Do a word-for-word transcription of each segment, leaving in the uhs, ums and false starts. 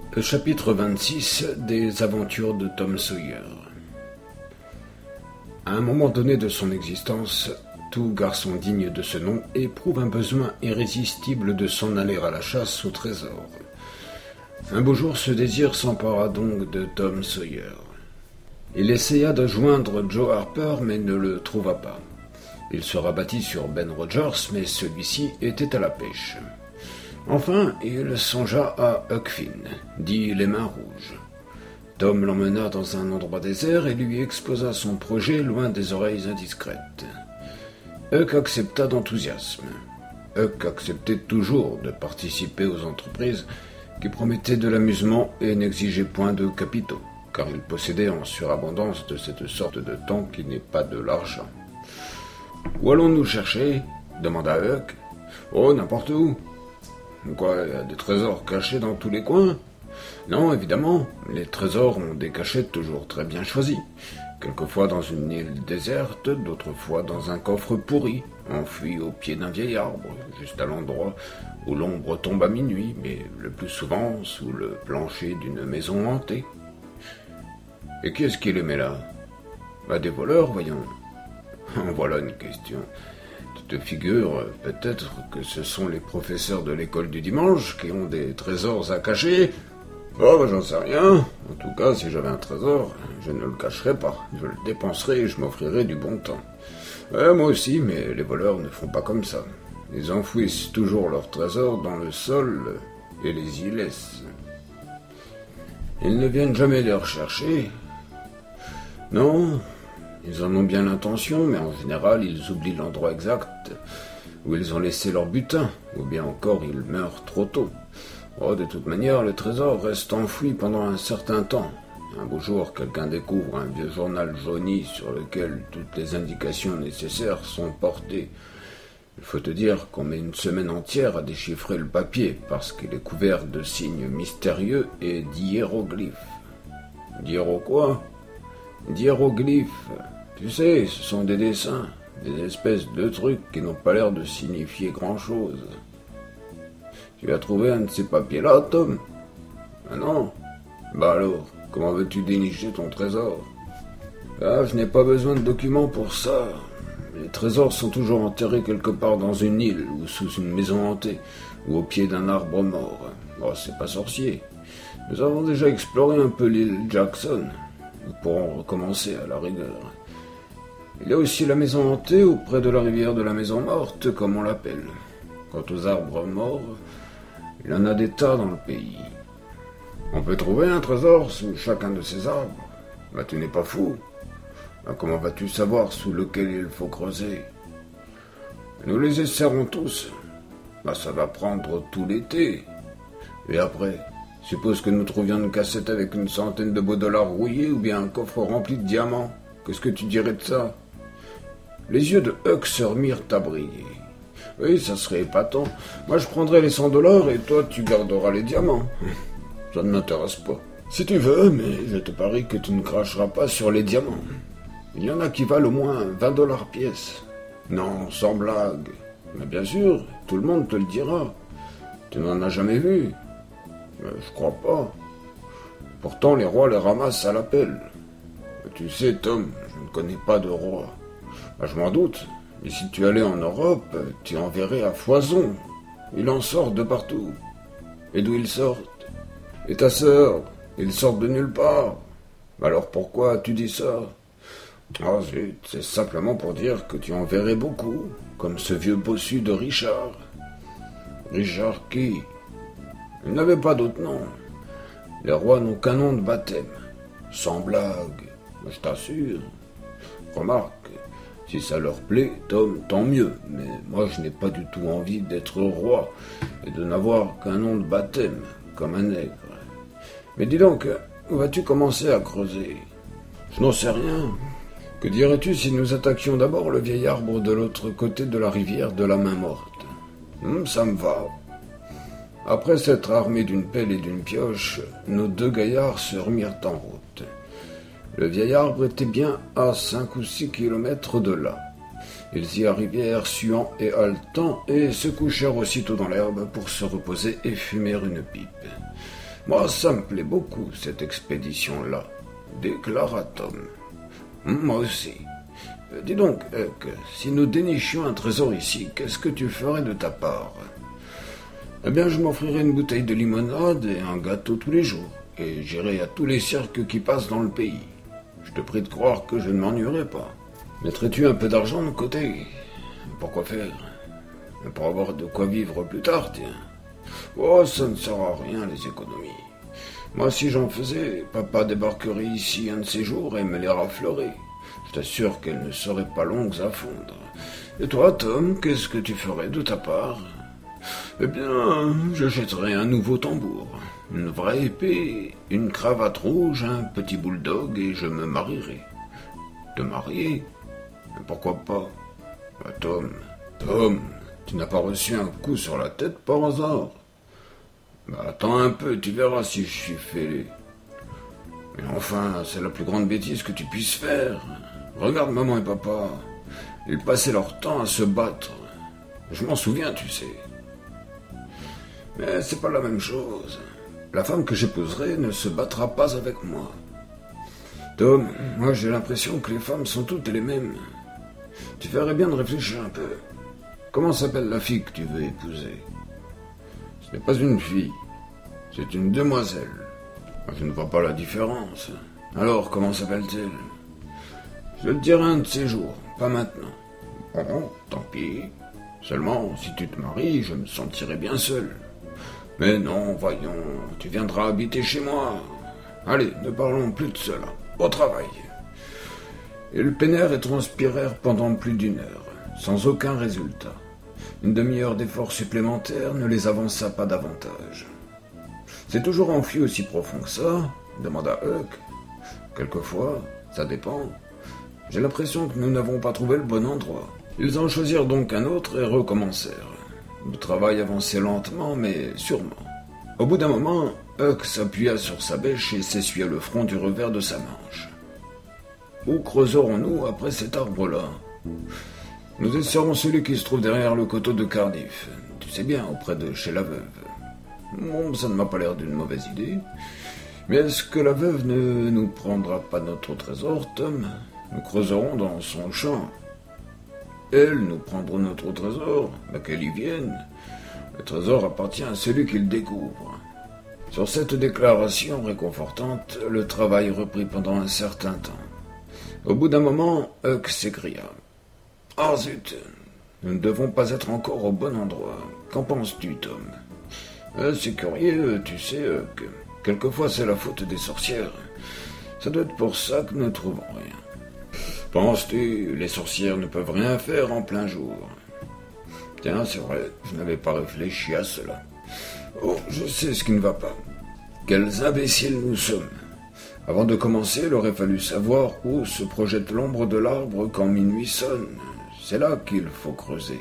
Chapitre vingt-six des aventures de Tom Sawyer. À un moment donné de son existence, tout garçon digne de ce nom éprouve un besoin irrésistible de s'en aller à la chasse au trésor. Un beau jour, ce désir s'empara donc de Tom Sawyer. Il essaya de joindre Joe Harper, mais ne le trouva pas. Il se rabattit sur Ben Rogers, mais celui-ci était à la pêche. Enfin, il songea à Huck Finn, dit les Mains Rouges. Tom l'emmena dans un endroit désert et lui exposa son projet loin des oreilles indiscrètes. Huck accepta d'enthousiasme. Huck acceptait toujours de participer aux entreprises qui promettaient de l'amusement et n'exigeaient point de capitaux, car il possédait en surabondance de cette sorte de temps qui n'est pas de l'argent. « Où allons-nous chercher ?» demanda Huck. « Oh, n'importe où. » « Quoi, il y a des trésors cachés dans tous les coins ?»« Non, évidemment, les trésors ont des cachettes toujours très bien choisies. Quelquefois dans une île déserte, d'autres fois dans un coffre pourri, enfoui au pied d'un vieil arbre, juste à l'endroit où l'ombre tombe à minuit, mais le plus souvent sous le plancher d'une maison hantée. » « Et qui est-ce qui les met là ?»« Bah, des voleurs, voyons. » »« En voilà une question. Tu te figures peut-être que ce sont les professeurs de l'école du dimanche qui ont des trésors à cacher ? Oh, bah, j'en sais rien. En tout cas, si j'avais un trésor, je ne le cacherais pas. Je le dépenserais et je m'offrirais du bon temps. Ouais, moi aussi, mais les voleurs ne font pas comme ça. Ils enfouissent toujours leurs trésors dans le sol et les y laissent. Ils ne viennent jamais les rechercher. Non, ils en ont bien l'intention, mais en général, ils oublient l'endroit exact où ils ont laissé leur butin, ou bien encore ils meurent trop tôt. Oh, de toute manière, le trésor reste enfoui pendant un certain temps. Un beau jour, quelqu'un découvre un vieux journal jauni sur lequel toutes les indications nécessaires sont portées. Il faut te dire qu'on met une semaine entière à déchiffrer le papier, parce qu'il est couvert de signes mystérieux et d'hiéroglyphes. D'hiéro quoi ? D'hiéroglyphes. Tu sais, ce sont des dessins, des espèces de trucs qui n'ont pas l'air de signifier grand-chose. Tu as trouvé un de ces papiers-là, Tom ? Ah non ? Bah alors, comment veux-tu dénicher ton trésor ? Ah, je n'ai pas besoin de documents pour ça. Les trésors sont toujours enterrés quelque part dans une île, ou sous une maison hantée, ou au pied d'un arbre mort. Oh, c'est pas sorcier. Nous avons déjà exploré un peu l'île Jackson. Nous pourrons recommencer à la rigueur. Il y a aussi la maison hantée auprès de la rivière de la maison morte, comme on l'appelle. Quant aux arbres morts, il y en a des tas dans le pays. On peut trouver un trésor sous chacun de ces arbres. Bah, tu n'es pas fou. Bah, comment vas-tu savoir sous lequel il faut creuser ? Nous les essaierons tous. Bah, ça va prendre tout l'été. Et après ? Suppose que nous trouvions une cassette avec une centaine de beaux dollars rouillés ou bien un coffre rempli de diamants. Qu'est-ce que tu dirais de ça ? Les yeux de Huck se remirent à briller. Oui, ça serait épatant. Moi, je prendrais les cent dollars et toi, tu garderas les diamants. Ça ne m'intéresse pas. Si tu veux, mais je te parie que tu ne cracheras pas sur les diamants. Il y en a qui valent au moins vingt dollars pièce. Non, sans blague. Mais bien sûr, tout le monde te le dira. Tu n'en as jamais vu ? Euh, je crois pas. Pourtant, les rois les ramassent à l'appel. Tu sais, Tom, je ne connais pas de roi. Ben, je m'en doute. Mais si tu allais en Europe, tu en verrais à foison. Ils en sortent de partout. Et d'où ils sortent ? Et ta sœur, ils sortent de nulle part. Alors pourquoi tu dis ça ? Ah zut, c'est simplement pour dire que tu en verrais beaucoup, comme ce vieux bossu de Richard. Richard qui ? Il n'avait pas d'autre nom. Les rois n'ont qu'un nom de baptême. Sans blague, je t'assure. Remarque, si ça leur plaît, Tom, tant mieux. Mais moi, je n'ai pas du tout envie d'être roi et de n'avoir qu'un nom de baptême, comme un nègre. Mais dis donc, où vas-tu commencer à creuser ? Je n'en sais rien. Que dirais-tu si nous attaquions d'abord le vieil arbre de l'autre côté de la rivière de la main morte ? Hum, ça me va. Après s'être armés d'une pelle et d'une pioche, nos deux gaillards se remirent en route. Le vieil arbre était bien à cinq ou six kilomètres de là. Ils y arrivèrent suants et haletants et se couchèrent aussitôt dans l'herbe pour se reposer et fumer une pipe. Moi, ça me plaît beaucoup, cette expédition-là, déclara Tom. Moi aussi. Euh, dis donc, Huck, si nous dénichions un trésor ici, qu'est-ce que tu ferais de ta part? Eh bien, je m'offrirais une bouteille de limonade et un gâteau tous les jours, et j'irai à tous les cirques qui passent dans le pays. Je te prie de croire que je ne m'ennuierai pas. Mettrais-tu un peu d'argent de côté? Pourquoi faire? Pour avoir de quoi vivre plus tard, tiens. Oh, ça ne sert à rien, les économies. Moi, si j'en faisais, papa débarquerait ici un de ces jours et me les raflerait. Je t'assure qu'elles ne seraient pas longues à fondre. Et toi, Tom, qu'est-ce que tu ferais de ta part? Eh bien, j'achèterais un nouveau tambour, une vraie épée, une cravate rouge, un petit bulldog et je me marierais. Te marier? Mais pourquoi pas? Bah, Tom, Tom, tu n'as pas reçu un coup sur la tête par hasard? Bah, attends un peu, tu verras si je suis fêlé. Mais enfin, c'est la plus grande bêtise que tu puisses faire. Regarde maman et papa, ils passaient leur temps à se battre. Je m'en souviens, tu sais. Mais c'est pas la même chose. La femme que j'épouserai ne se battra pas avec moi. Tom, moi j'ai l'impression que les femmes sont toutes les mêmes. Tu ferais bien de réfléchir un peu. Comment s'appelle la fille que tu veux épouser? Ce n'est pas une fille, c'est une demoiselle. Je ne vois pas la différence. Alors, comment s'appelle-t-elle? Je te dirai un de ces jours, pas maintenant. Bon, tant pis. Seulement, si tu te maries, je me sentirai bien seul. Mais non, voyons, tu viendras habiter chez moi. Allez, ne parlons plus de cela. Au travail. Ils peinèrent et transpirèrent pendant plus d'une heure, sans aucun résultat. Une demi-heure d'effort supplémentaire ne les avança pas davantage. C'est toujours enfui aussi profond que ça? Demanda Huck. Quelquefois, ça dépend. J'ai l'impression que nous n'avons pas trouvé le bon endroit. Ils en choisirent donc un autre et recommencèrent. Le travail avançait lentement, mais sûrement. Au bout d'un moment, Huck s'appuya sur sa bêche et s'essuya le front du revers de sa manche. Où creuserons-nous après cet arbre-là? Nous esserons celui qui se trouve derrière le coteau de Cardiff. Tu sais bien, auprès de chez la veuve. Bon, ça ne m'a pas l'air d'une mauvaise idée. Mais est-ce que la veuve ne nous prendra pas notre trésor, Tom? Nous creuserons dans son champ. Elle nous prendra notre trésor, bah qu'elle y vienne. Le trésor appartient à celui qui le découvre. Sur cette déclaration réconfortante, le travail reprit pendant un certain temps. Au bout d'un moment, Huck s'écria. « Ah zut, nous ne devons pas être encore au bon endroit. Qu'en penses-tu, Tom ?»« euh, C'est curieux, tu sais, Huck. Quelquefois c'est la faute des sorcières. Ça doit être pour ça que nous ne trouvons rien. Penses-tu, les sorcières ne peuvent rien faire en plein jour? Tiens, c'est vrai, je n'avais pas réfléchi à cela. Oh, je sais ce qui ne va pas. Quels imbéciles nous sommes. Avant de commencer, il aurait fallu savoir où se projette l'ombre de l'arbre quand minuit sonne. C'est là qu'il faut creuser.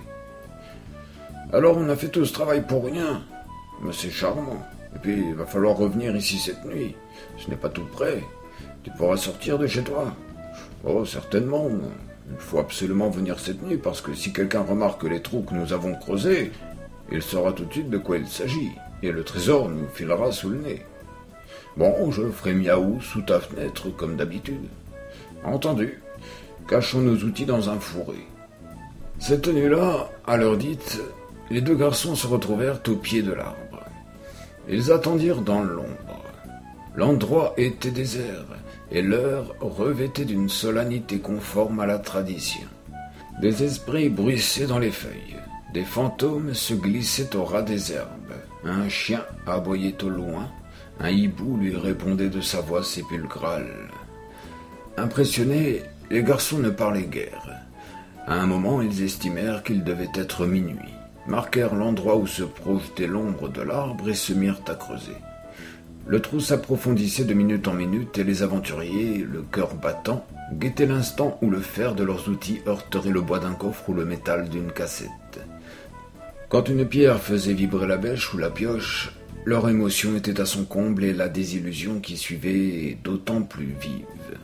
Alors on a fait tout ce travail pour rien. Mais c'est charmant. Et puis il va falloir revenir ici cette nuit. Ce n'est pas tout près. Tu pourras sortir de chez toi. Oh, certainement. Il faut absolument venir cette nuit parce que si quelqu'un remarque les trous que nous avons creusés, il saura tout de suite de quoi il s'agit. Et le trésor nous filera sous le nez. Bon, je ferai miaou sous ta fenêtre comme d'habitude. Entendu. Cachons nos outils dans un fourré. Cette nuit-là, à l'heure dite, les deux garçons se retrouvèrent au pied de l'arbre. Ils attendirent dans l'ombre. L'endroit était désert, et l'heure revêtait d'une solennité conforme à la tradition. Des esprits bruissaient dans les feuilles, des fantômes se glissaient au ras des herbes, un chien aboyait au loin, un hibou lui répondait de sa voix sépulcrale. Impressionnés, les garçons ne parlaient guère. À un moment, ils estimèrent qu'il devait être minuit, marquèrent l'endroit où se projetait l'ombre de l'arbre et se mirent à creuser. Le trou s'approfondissait de minute en minute et les aventuriers, le cœur battant, guettaient l'instant où le fer de leurs outils heurterait le bois d'un coffre ou le métal d'une cassette. Quand une pierre faisait vibrer la bêche ou la pioche, leur émotion était à son comble et la désillusion qui suivait d'autant plus vive.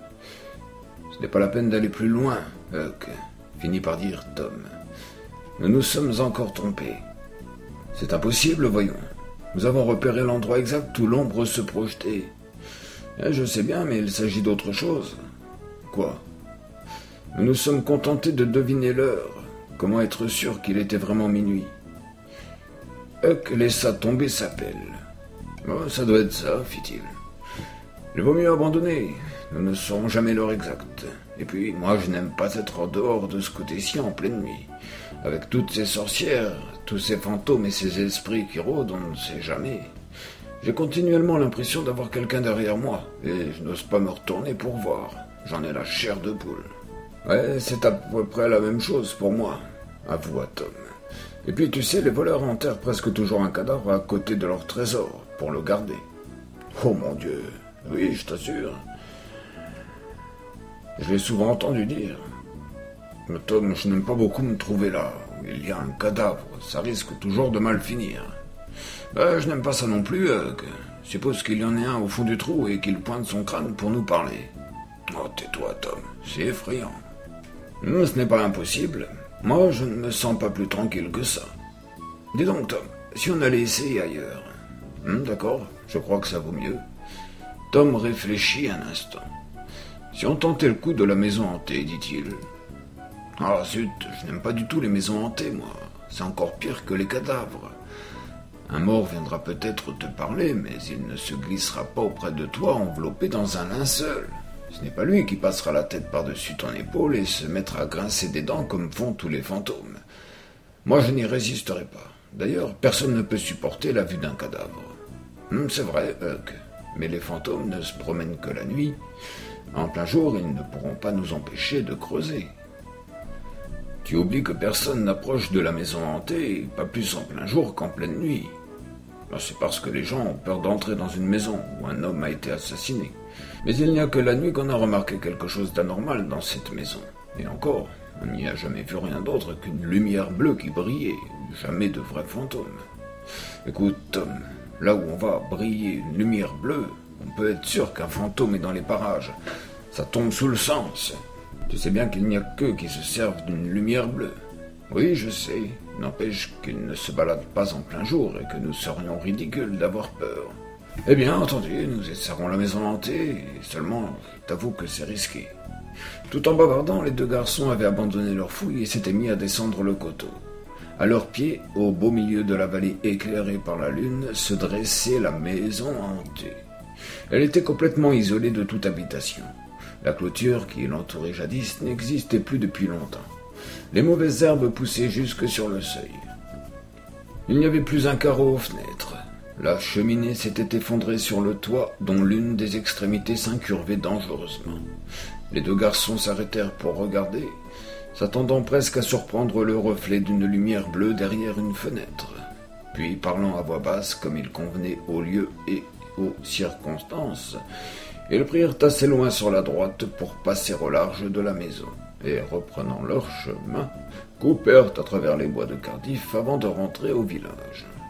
« Ce n'est pas la peine d'aller plus loin, Huck », finit par dire Tom. « Nous nous sommes encore trompés. »« C'est impossible, voyons. Nous avons repéré l'endroit exact où l'ombre se projetait. Eh, je sais bien, mais il s'agit d'autre chose. Quoi? Nous nous sommes contentés de deviner l'heure. Comment être sûr qu'il était vraiment minuit? Huck laissa tomber sa pelle. Oh, ça doit être ça, fit-il. Il vaut mieux abandonner. Nous ne saurons jamais l'heure exacte. Et puis, moi, je n'aime pas être en dehors de ce côté-ci en pleine nuit. Avec toutes ces sorcières, tous ces fantômes et ces esprits qui rôdent, on ne sait jamais. J'ai continuellement l'impression d'avoir quelqu'un derrière moi, et je n'ose pas me retourner pour voir. J'en ai la chair de poule. Ouais, c'est à peu près la même chose pour moi, avoua Tom. Et puis, tu sais, les voleurs enterrent presque toujours un cadavre à côté de leur trésor, pour le garder. Oh mon Dieu, oui, je t'assure. Je l'ai souvent entendu dire. Mais Tom, je n'aime pas beaucoup me trouver là, où il y a un cadavre, ça risque toujours de mal finir. Ben, je n'aime pas ça non plus, Huck. Suppose qu'il y en ait un au fond du trou et qu'il pointe son crâne pour nous parler. Oh, tais-toi, Tom, c'est effrayant. Mais ce n'est pas impossible. Moi, je ne me sens pas plus tranquille que ça. Dis donc, Tom, si on allait essayer ailleurs. Hum, d'accord, je crois que ça vaut mieux. Tom réfléchit un instant. Si on tentait le coup de la maison hantée, dit-il. Ah, zut, je n'aime pas du tout les maisons hantées, moi. C'est encore pire que les cadavres. Un mort viendra peut-être te parler, mais il ne se glissera pas auprès de toi enveloppé dans un linceul. Ce n'est pas lui qui passera la tête par-dessus ton épaule et se mettra à grincer des dents comme font tous les fantômes. Moi, je n'y résisterai pas. D'ailleurs, personne ne peut supporter la vue d'un cadavre. Hum, c'est vrai, Huck, mais les fantômes ne se promènent que la nuit. En plein jour, ils ne pourront pas nous empêcher de creuser. Tu oublies que personne n'approche de la maison hantée, pas plus en plein jour qu'en pleine nuit. C'est parce que les gens ont peur d'entrer dans une maison où un homme a été assassiné. Mais il n'y a que la nuit qu'on a remarqué quelque chose d'anormal dans cette maison. Et encore, on n'y a jamais vu rien d'autre qu'une lumière bleue qui brillait, jamais de vrais fantômes. Écoute, Tom, là où on va briller une lumière bleue, on peut être sûr qu'un fantôme est dans les parages. Ça tombe sous le sens. Tu sais bien qu'il n'y a qu'eux qui se servent d'une lumière bleue. Oui, je sais. N'empêche qu'ils ne se baladent pas en plein jour et que nous serions ridicules d'avoir peur. Eh bien, entendu, nous essaierons la maison hantée, et seulement, je t'avoue que c'est risqué. Tout en bavardant, les deux garçons avaient abandonné leur fouille et s'étaient mis à descendre le coteau. À leurs pieds, au beau milieu de la vallée éclairée par la lune, se dressait la maison hantée. Elle était complètement isolée de toute habitation. La clôture qui l'entourait jadis n'existait plus depuis longtemps. Les mauvaises herbes poussaient jusque sur le seuil. Il n'y avait plus un carreau aux fenêtres. La cheminée s'était effondrée sur le toit, dont l'une des extrémités s'incurvait dangereusement. Les deux garçons s'arrêtèrent pour regarder, s'attendant presque à surprendre le reflet d'une lumière bleue derrière une fenêtre. Puis, parlant à voix basse, comme il convenait au lieu et aux circonstances, ils prirent assez loin sur la droite pour passer au large de la maison, et, reprenant leur chemin, coupèrent à travers les bois de Cardiff avant de rentrer au village.